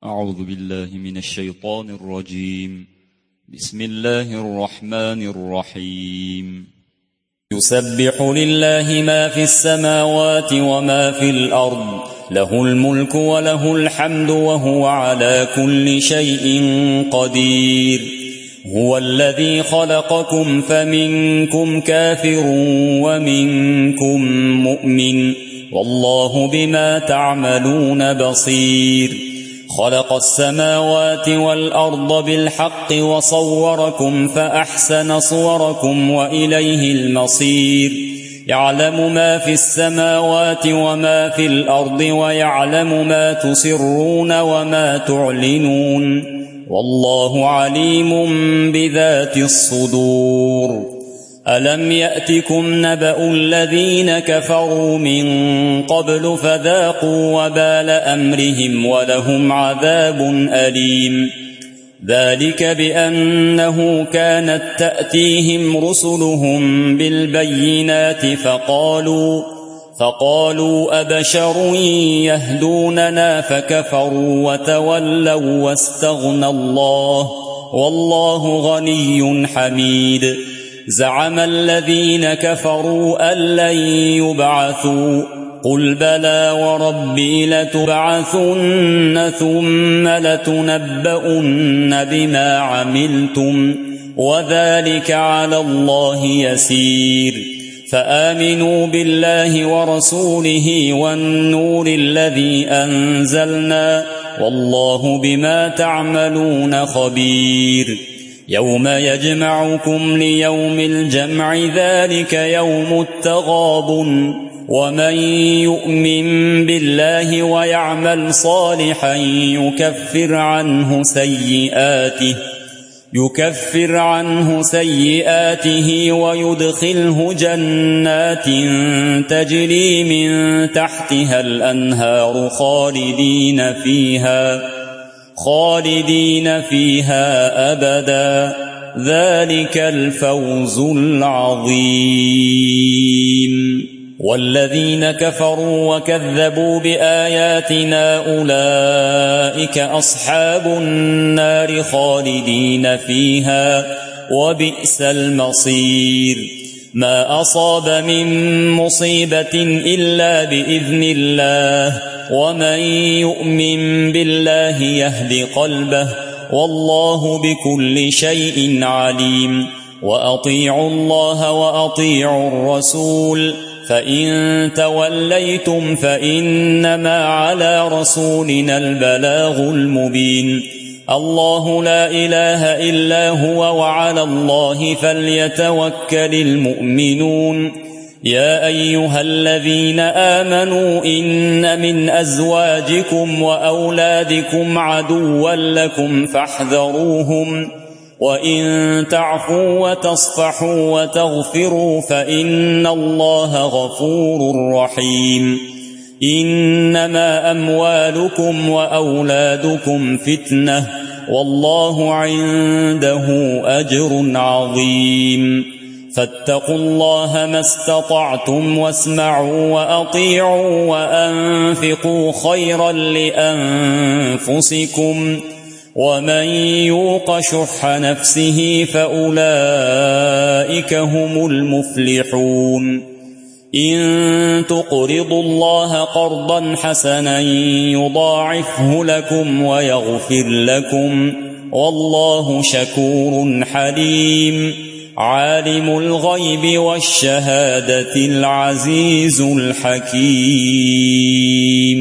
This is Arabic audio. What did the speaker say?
أعوذ بالله من الشيطان الرجيم. بسم الله الرحمن الرحيم. يسبح لله ما في السماوات وما في الأرض، له الملك وله الحمد وهو على كل شيء قدير. هو الذي خلقكم فمنكم كافر ومنكم مؤمن، والله بما تعملون بصير. خلق السماوات والأرض بالحق وصوركم فأحسن صوركم وإليه المصير. يعلم ما في السماوات وما في الأرض ويعلم ما تسرون وما تعلنون، والله عليم بذات الصدور. ألم يأتكم نبأ الذين كفروا من قبل فذاقوا وبال أمرهم ولهم عذاب أليم. ذلك بأنه كانت تأتيهم رسلهم بالبينات فقالوا أبشر يهدوننا فكفروا وتولوا واستغنى الله، والله غني حميد. زعم الذين كفروا أن لن يبعثوا، قل بلى وربي لتبعثن ثم لتنبؤن بما عملتم، وذلك على الله يسير. فآمنوا بالله ورسوله والنور الذي أنزلنا، والله بما تعملون خبير. يوم يجمعكم ليوم الجمع، ذلك يوم التغابن. ومن يؤمن بالله ويعمل صالحا يكفر عنه سيئاته ويدخله جنات تجري من تحتها الأنهار خالدين فيها أبدا، ذلك الفوز العظيم. والذين كفروا وكذبوا بآياتنا أولئك أصحاب النار خالدين فيها، وبئس المصير. ما أصاب من مصيبة إلا بإذن الله، ومن يؤمن بالله يهد قلبه، والله بكل شيء عليم. وأطيعوا الله وأطيعوا الرسول، فإن توليتم فإنما على رسولنا البلاغ المبين. الله لا إله إلا هو، وعلى الله فليتوكل المؤمنون. يا أيها الذين آمنوا إن من أزواجكم وأولادكم عدوا لكم فاحذروهم، وإن تعفوا وتصفحوا وتغفروا فإن الله غفور رحيم. إنما أموالكم وأولادكم فتنة، والله عنده أجر عظيم. فاتقوا الله ما استطعتم، واسمعوا وأطيعوا وأنفقوا خيرا لأنفسكم، ومن يوق شح نفسه فأولئك هم المفلحون. إن تقرضوا الله قرضا حسنا يضاعفه لكم ويغفر لكم، والله شكور حليم. عالم الغيب والشهادة العزيز الحكيم.